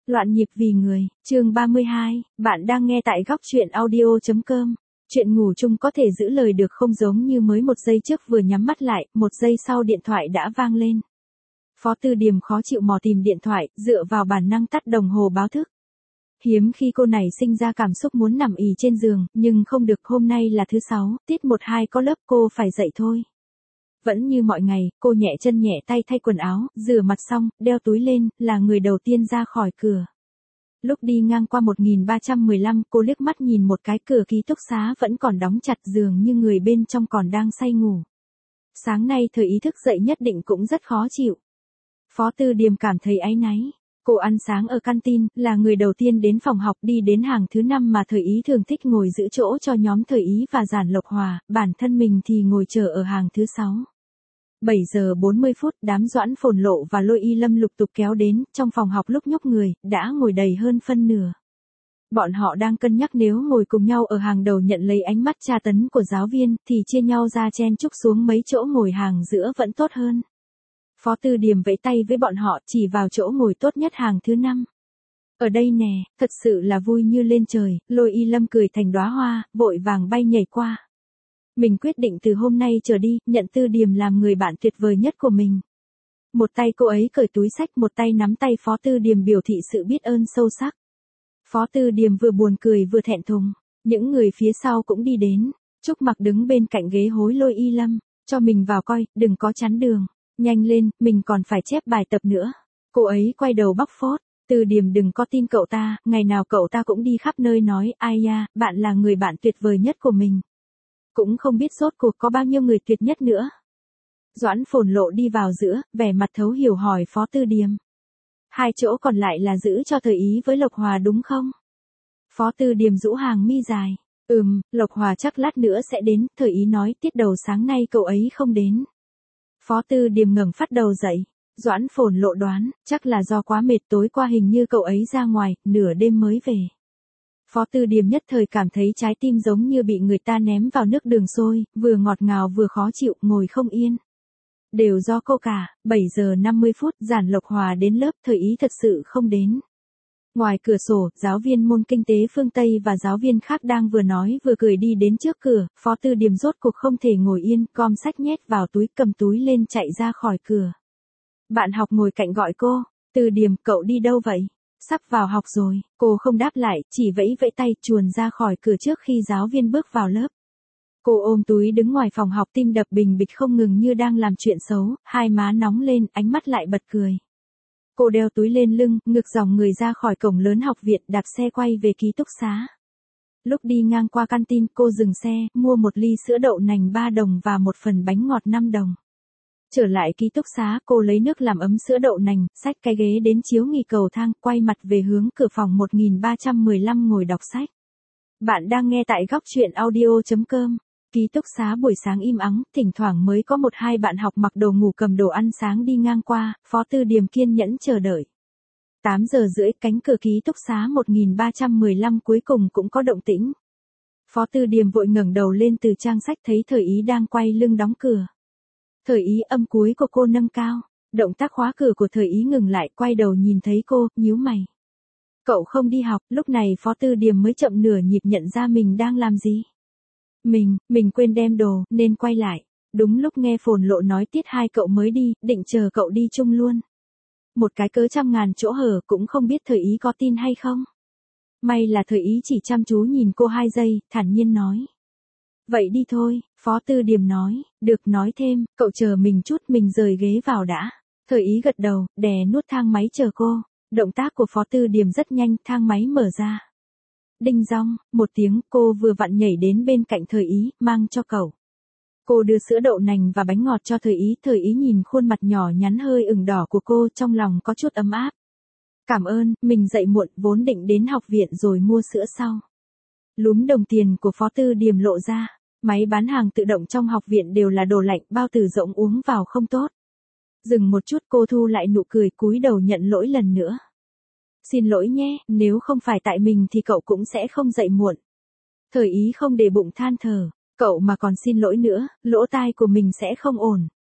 Loạn nhịp vì người, chương 32, bạn đang nghe tại góc truyện audio.com. Chuyện ngủ chung có thể giữ lời được không, giống như mới một giây trước vừa nhắm mắt lại, một giây sau điện thoại đã vang lên. Phó Tư Điềm khó chịu mò tìm điện thoại, dựa vào bản năng tắt đồng hồ báo thức. Hiếm khi cô này sinh ra cảm xúc muốn nằm ì trên giường, nhưng không được, hôm nay là thứ 6, tiết 1-2 có lớp, cô phải dậy thôi. Vẫn như mọi ngày, cô nhẹ chân nhẹ tay thay quần áo, rửa mặt xong, đeo túi lên, là người đầu tiên ra khỏi cửa. Lúc đi ngang qua 1315, cô liếc mắt nhìn một cái, cửa ký túc xá vẫn còn đóng chặt, dường như người bên trong còn đang say ngủ. Sáng nay Thời Ý thức dậy nhất định cũng rất khó chịu. Phó Tư Điềm cảm thấy áy náy. Cô ăn sáng ở canteen, là người đầu tiên đến phòng học, đi đến hàng thứ 5 mà Thời Ý thường thích ngồi giữ chỗ cho nhóm Thời Ý và Giản Lộc Hòa, bản thân mình thì ngồi chờ ở hàng thứ 6. 7 giờ 40 phút, đám Doãn Phồn Lộ và Lôi Y Lâm lục tục kéo đến, trong phòng học lúc nhúc người, đã ngồi đầy hơn phân nửa. Bọn họ đang cân nhắc nếu ngồi cùng nhau ở hàng đầu nhận lấy ánh mắt tra tấn của giáo viên, thì chia nhau ra chen chúc xuống mấy chỗ ngồi hàng giữa vẫn tốt hơn. Phó Tư Điềm vẫy tay với bọn họ, chỉ vào chỗ ngồi tốt nhất hàng thứ 5. Ở đây nè, thật sự là vui như lên trời. Lôi Y Lâm cười thành đóa hoa, vội vàng bay nhảy qua. Mình quyết định từ hôm nay trở đi, nhận Tư Điềm làm người bạn tuyệt vời nhất của mình. Một tay cô ấy cởi túi xách, một tay nắm tay Phó Tư Điềm biểu thị sự biết ơn sâu sắc. Phó Tư Điềm vừa buồn cười vừa thẹn thùng. Những người phía sau cũng đi đến. Trúc Mặc đứng bên cạnh ghế hối Lôi Y Lâm, cho mình vào coi, đừng có chắn đường. Nhanh lên, mình còn phải chép bài tập nữa. Cô ấy quay đầu bóc phốt. Tư Điềm, đừng có tin cậu ta, ngày nào cậu ta cũng đi khắp nơi nói, ai ya, bạn là người bạn tuyệt vời nhất của mình. Cũng không biết rốt cuộc có bao nhiêu người tuyệt nhất nữa. Doãn Phồn Lộ đi vào giữa, vẻ mặt thấu hiểu hỏi Phó Tư Điềm. 2 chỗ còn lại là giữ cho Thời Ý với Lộc Hòa đúng không? Phó Tư Điềm rũ hàng mi dài. Lộc Hòa chắc lát nữa sẽ đến, Thời Ý nói tiết đầu sáng nay cậu ấy không đến. Phó Tư Điềm ngẩng phát đầu dậy. Doãn Phồn Lộ đoán, chắc là do quá mệt, tối qua hình như cậu ấy ra ngoài, nửa đêm mới về. Phó Tư Điềm nhất thời cảm thấy trái tim giống như bị người ta ném vào nước đường sôi, vừa ngọt ngào vừa khó chịu, ngồi không yên. Đều do cô cả. 7 giờ 50 phút, Giản Lộc Hòa đến lớp, Thời Ý thật sự không đến. Ngoài cửa sổ, giáo viên môn kinh tế phương Tây và giáo viên khác đang vừa nói vừa cười đi đến trước cửa. Phó Tư Điềm rốt cuộc không thể ngồi yên, gom sách nhét vào túi, cầm túi lên chạy ra khỏi cửa. Bạn học ngồi cạnh gọi cô. Tư Điềm, cậu đi đâu vậy? Sắp vào học rồi. Cô không đáp lại, chỉ vẫy vẫy tay chuồn ra khỏi cửa trước khi giáo viên bước vào lớp. Cô ôm túi đứng ngoài phòng học, tim đập bình bịch không ngừng như đang làm chuyện xấu, hai má nóng lên, ánh mắt lại bật cười. Cô đeo túi lên lưng, ngược dòng người ra khỏi cổng lớn học viện, đạp xe quay về ký túc xá. Lúc đi ngang qua canteen, cô dừng xe, mua một ly sữa đậu nành 3 đồng và một phần bánh ngọt 5 đồng. Trở lại ký túc xá, cô lấy nước làm ấm sữa đậu nành, xách cái ghế đến chiếu nghỉ cầu thang, quay mặt về hướng cửa phòng 1315 ngồi đọc sách. Bạn đang nghe tại góc truyện audio.com. Ký túc xá buổi sáng im ắng, thỉnh thoảng mới có 1-2 bạn học mặc đồ ngủ cầm đồ ăn sáng đi ngang qua. Phó Tư Điềm kiên nhẫn chờ đợi. 8 giờ rưỡi, cánh cửa ký túc xá 1315 cuối cùng cũng có động tĩnh. Phó Tư Điềm vội ngẩng đầu lên từ trang sách, thấy Thời Ý đang quay lưng đóng cửa. Thời Ý, âm cuối của cô nâng cao. Động tác khóa cửa của Thời Ý ngừng lại, quay đầu nhìn thấy cô, nhíu mày. Cậu không đi học. Lúc này Phó Tư Điềm mới chậm nửa nhịp nhận ra mình đang làm gì. Mình quên đem đồ, nên quay lại. Đúng lúc nghe Phồn Lộ nói tiết 2 cậu mới đi, định chờ cậu đi chung luôn. Một cái cớ trăm ngàn chỗ hở, cũng không biết Thời Ý có tin hay không. May là Thời Ý chỉ chăm chú nhìn cô 2 giây, thản nhiên nói. Vậy đi thôi. Phó Tư Điềm nói. Được, nói thêm, cậu chờ mình chút, mình rời ghế vào đã. Thời Ý gật đầu, đè nút thang máy chờ cô. Động tác của Phó Tư Điềm rất nhanh, thang máy mở ra. Đinh dong, một tiếng, cô vừa vặn nhảy đến bên cạnh Thời Ý, mang cho cậu. Cô đưa sữa đậu nành và bánh ngọt cho Thời Ý nhìn khuôn mặt nhỏ nhắn hơi ửng đỏ của cô, trong lòng có chút ấm áp. Cảm ơn, mình dậy muộn, vốn định đến học viện rồi mua sữa sau. Lúm đồng tiền của Phó Tư Điềm lộ ra. Máy bán hàng tự động trong học viện đều là đồ lạnh, bao tử rộng uống vào không tốt. Dừng một chút, cô thu lại nụ cười, cúi đầu nhận lỗi lần nữa. Xin lỗi nhé, nếu không phải tại mình thì cậu cũng sẽ không dậy muộn. Thời Ý không để bụng than thở, cậu mà còn xin lỗi nữa, lỗ tai của mình sẽ không ổn.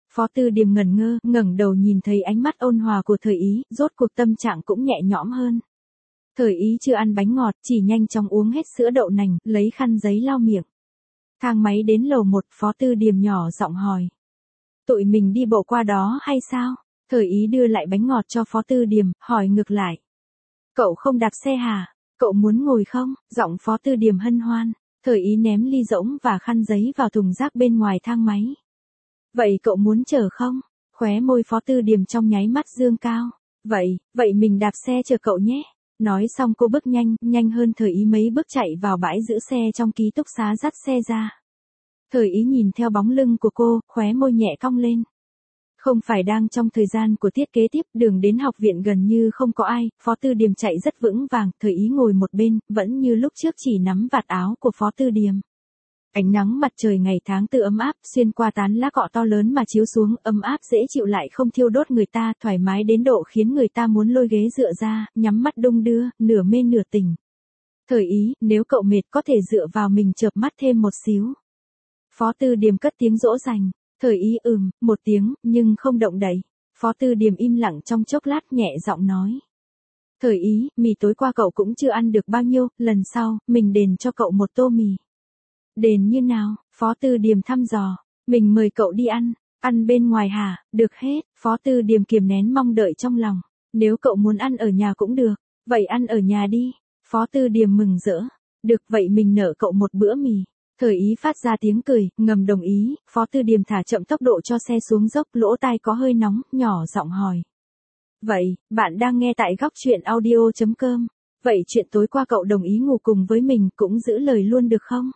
Phó Tư Điềm ngẩn ngơ, ngẩng đầu nhìn thấy ánh mắt ôn hòa của Thời Ý, rốt cuộc tâm trạng cũng nhẹ nhõm hơn. Thời Ý chưa ăn bánh ngọt, chỉ nhanh chóng uống hết sữa đậu nành, lấy khăn giấy lau miệng. Thang máy đến lầu 1, Phó Tư Điềm nhỏ giọng hỏi. Tụi mình đi bộ qua đó hay sao? Thời Ý đưa lại bánh ngọt cho Phó Tư Điềm, hỏi ngược lại. Cậu không đạp xe hả? Cậu muốn ngồi không? Giọng Phó Tư Điềm hân hoan. Thời Ý ném ly rỗng và khăn giấy vào thùng rác bên ngoài thang máy. Vậy cậu muốn chở không? Khóe môi Phó Tư Điềm trong nháy mắt dương cao. Vậy mình đạp xe chở cậu nhé. Nói xong cô bước nhanh hơn Thời Ý mấy bước chạy vào bãi giữ xe trong ký túc xá dắt xe ra. Thời Ý nhìn theo bóng lưng của cô, khóe môi nhẹ cong lên. Không phải đang trong thời gian của tiết kế tiếp, đường đến học viện gần như không có ai, Phó Tư Điềm chạy rất vững vàng, Thời Ý ngồi một bên, vẫn như lúc trước chỉ nắm vạt áo của Phó Tư Điềm. Ánh nắng mặt trời ngày tháng tư ấm áp, xuyên qua tán lá cọ to lớn mà chiếu xuống, ấm áp dễ chịu lại không thiêu đốt người ta, thoải mái đến độ khiến người ta muốn lôi ghế dựa ra, nhắm mắt đung đưa, nửa mê nửa tỉnh. Thời Ý, nếu cậu mệt có thể dựa vào mình chợp mắt thêm một xíu. Phó Tư Điềm cất tiếng dỗ dành. Thời Ý một tiếng, nhưng không động đậy. Phó Tư Điềm im lặng trong chốc lát nhẹ giọng nói. Thời Ý, mì tối qua cậu cũng chưa ăn được bao nhiêu, lần sau, mình đền cho cậu một tô mì. Đền như nào? Phó Tư Điềm thăm dò. Mình mời cậu đi ăn bên ngoài hả? Được hết, Phó Tư Điềm kiềm nén mong đợi trong lòng. Nếu cậu muốn ăn ở nhà cũng được, vậy ăn ở nhà đi. Phó Tư Điềm mừng rỡ. Được vậy mình nợ cậu một bữa mì. Thời Ý phát ra tiếng cười, ngầm đồng ý, Phó Tư Điềm thả chậm tốc độ cho xe xuống dốc, lỗ tai có hơi nóng, nhỏ giọng hỏi. Vậy, bạn đang nghe tại góc truyện audio.com. Vậy chuyện tối qua cậu đồng ý ngủ cùng với mình cũng giữ lời luôn được không?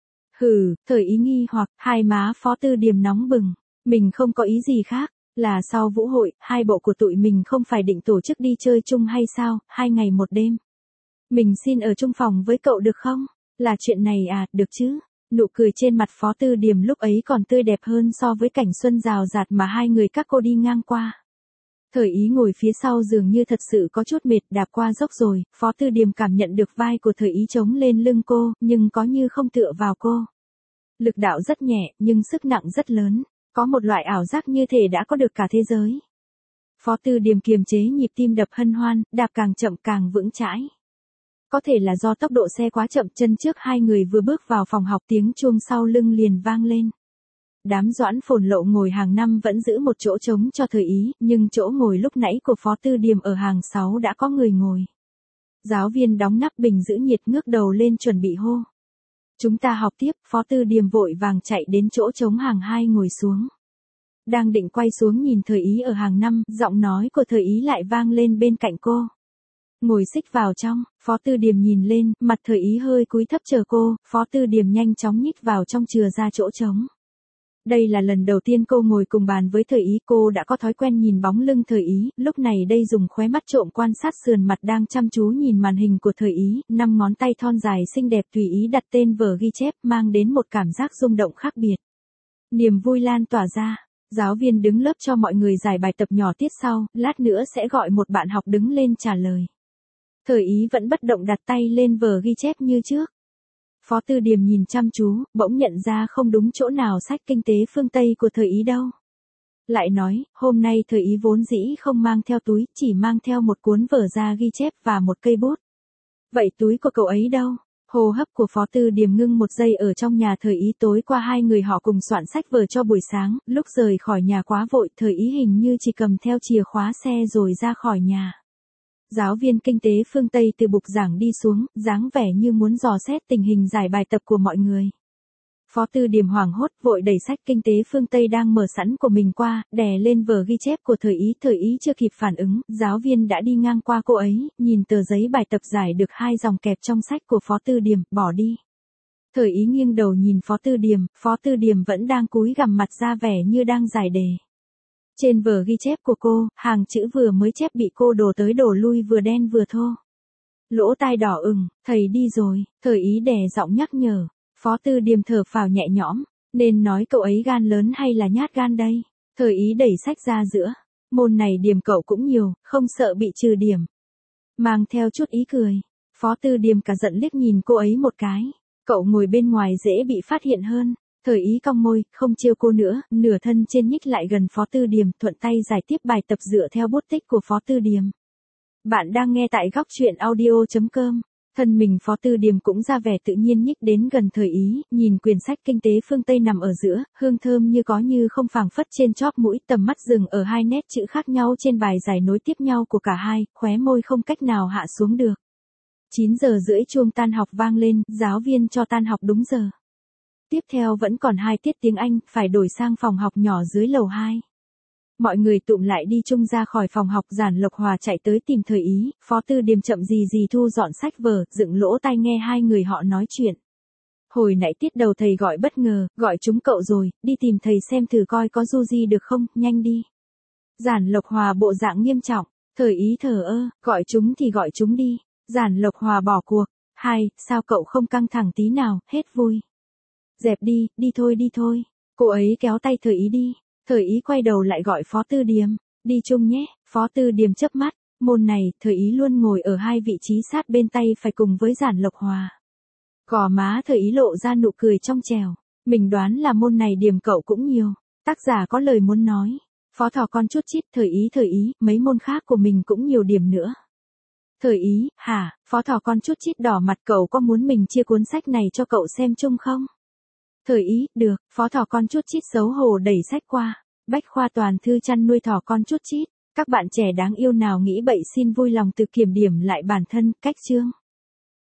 Thời Ý nghi hoặc, hai má Phó Tư Điềm nóng bừng. Mình không có ý gì khác, là sau vũ hội, hai bộ của tụi mình không phải định tổ chức đi chơi chung hay sao, 2 ngày 1 đêm. Mình xin ở chung phòng với cậu được không? Là chuyện này à, được chứ? Nụ cười trên mặt Phó Tư Điềm lúc ấy còn tươi đẹp hơn so với cảnh xuân rào rạt mà hai người các cô đi ngang qua. Thời Ý ngồi phía sau dường như thật sự có chút mệt, đạp qua dốc rồi, Phó Tư Điềm cảm nhận được vai của Thời Ý chống lên lưng cô, nhưng có như không tựa vào cô. Lực đạo rất nhẹ, nhưng sức nặng rất lớn, có một loại ảo giác như thể đã có được cả thế giới. Phó Tư Điềm kiềm chế nhịp tim đập hân hoan, đạp càng chậm càng vững chãi. Có thể là do tốc độ xe quá chậm, chân trước hai người vừa bước vào phòng học tiếng chuông sau lưng liền vang lên. Đám Doãn Phồn Lộ ngồi hàng 5 vẫn giữ một chỗ trống cho Thời Ý, nhưng chỗ ngồi lúc nãy của Phó Tư Điềm ở hàng 6 đã có người ngồi. Giáo viên đóng nắp bình giữ nhiệt ngước đầu lên chuẩn bị hô. Chúng ta học tiếp, Phó Tư Điềm vội vàng chạy đến chỗ trống hàng 2 ngồi xuống. Đang định quay xuống nhìn Thời Ý ở hàng 5, giọng nói của Thời Ý lại vang lên bên cạnh cô. Ngồi xích vào trong, Phó Tư Điềm nhìn lên, mặt Thời Ý hơi cúi thấp chờ cô, Phó Tư Điềm nhanh chóng nhích vào trong chừa ra chỗ trống. Đây là lần đầu tiên cô ngồi cùng bàn với Thời Ý, cô đã có thói quen nhìn bóng lưng Thời Ý, lúc này đây dùng khóe mắt trộm quan sát sườn mặt đang chăm chú nhìn màn hình của Thời Ý, 5 ngón tay thon dài xinh đẹp tùy ý đặt tên vở ghi chép, mang đến một cảm giác rung động khác biệt. Niềm vui lan tỏa ra. Giáo viên đứng lớp cho mọi người giải bài tập nhỏ tiết sau, lát nữa sẽ gọi một bạn học đứng lên trả lời. Thời Ý vẫn bất động đặt tay lên vở ghi chép như trước. Phó Tư Điềm nhìn chăm chú, bỗng nhận ra không đúng chỗ nào sách kinh tế phương Tây của Thời Ý đâu. Lại nói, hôm nay Thời Ý vốn dĩ không mang theo túi, chỉ mang theo một cuốn vở ra ghi chép và một cây bút. Vậy túi của cậu ấy đâu? Hô hấp của Phó Tư Điềm ngưng một giây. Ở trong nhà Thời Ý tối qua hai người họ cùng soạn sách vở cho buổi sáng, lúc rời khỏi nhà quá vội, Thời Ý hình như chỉ cầm theo chìa khóa xe rồi ra khỏi nhà. Giáo viên kinh tế phương Tây từ bục giảng đi xuống, dáng vẻ như muốn dò xét tình hình giải bài tập của mọi người. Phó Tư Điềm hoảng hốt vội đẩy sách kinh tế phương Tây đang mở sẵn của mình qua, đè lên vở ghi chép của Thời Ý chưa kịp phản ứng, giáo viên đã đi ngang qua cô ấy, nhìn tờ giấy bài tập giải được 2 dòng kẹp trong sách của Phó Tư Điềm, bỏ đi. Thời Ý nghiêng đầu nhìn Phó Tư Điềm vẫn đang cúi gằm mặt ra vẻ như đang giải đề. Trên vở ghi chép của cô, hàng chữ vừa mới chép bị cô đổ tới đổ lui vừa đen vừa thô. Lỗ tai đỏ ửng, thầy đi rồi, Thời Ý đè giọng nhắc nhở. Phó Tư Điềm thở phào nhẹ nhõm, nên nói cậu ấy gan lớn hay là nhát gan đây? Thời Ý đẩy sách ra giữa. Môn này điểm cậu cũng nhiều, không sợ bị trừ điểm. Mang theo chút ý cười. Phó Tư Điềm cả giận liếc nhìn cô ấy một cái. Cậu ngồi bên ngoài dễ bị phát hiện hơn. Thời ý cong môi, không trêu cô nữa, nửa thân trên nhích lại gần Phó Tư Điềm, thuận tay giải tiếp bài tập dựa theo bút tích của Phó Tư Điềm. Bạn đang nghe tại góc truyện audio.com. Thân mình Phó Tư Điềm cũng ra vẻ tự nhiên nhích đến gần Thời ý, nhìn quyển sách kinh tế phương Tây nằm ở giữa, hương thơm như có như không phảng phất trên chóp mũi, tầm mắt dừng ở hai nét chữ khác nhau trên bài giải nối tiếp nhau của cả hai, khóe môi không cách nào hạ xuống được. 9 giờ rưỡi chuông tan học vang lên, giáo viên cho tan học đúng giờ. Tiếp theo vẫn còn 2 tiết tiếng Anh, phải đổi sang phòng học nhỏ dưới lầu 2. Mọi người tụm lại đi chung ra khỏi phòng học, Giản Lộc Hòa chạy tới tìm Thời ý, Phó Tư Điềm chậm gì gì thu dọn sách vở, dựng lỗ tai nghe hai người họ nói chuyện. Hồi nãy tiết đầu thầy gọi bất ngờ, gọi chúng cậu rồi, đi tìm thầy xem thử coi có du di được không, nhanh đi. Giản Lộc Hòa bộ dạng nghiêm trọng, Thời ý thờ ơ, gọi chúng thì gọi chúng đi. Giản Lộc Hòa bỏ cuộc, sao cậu không căng thẳng tí nào, hết vui. Dẹp đi, đi thôi. Cô ấy kéo tay Thời ý đi. Thời ý quay đầu lại gọi Phó Tư Điềm, đi chung nhé. Phó Tư Điềm chớp mắt, môn này, Thời ý luôn ngồi ở hai vị trí sát bên tay phải cùng với Giản Lộc Hòa. Gò má Thời ý lộ ra nụ cười trong trẻo, mình đoán là môn này điểm cậu cũng nhiều. Tác giả có lời muốn nói, Phó Thỏ con chút chít, Thời ý, mấy môn khác của mình cũng nhiều điểm nữa. Thời ý, hả, Phó Thỏ con chút chít đỏ mặt, cậu có muốn mình chia cuốn sách này cho cậu xem chung không? Thời ý, được, Phó Thỏ con chút chít xấu hổ đẩy sách qua. Bách khoa toàn thư chăn nuôi thỏ con chút chít. Các bạn trẻ đáng yêu nào nghĩ bậy xin vui lòng tự kiểm điểm lại bản thân, cách chương.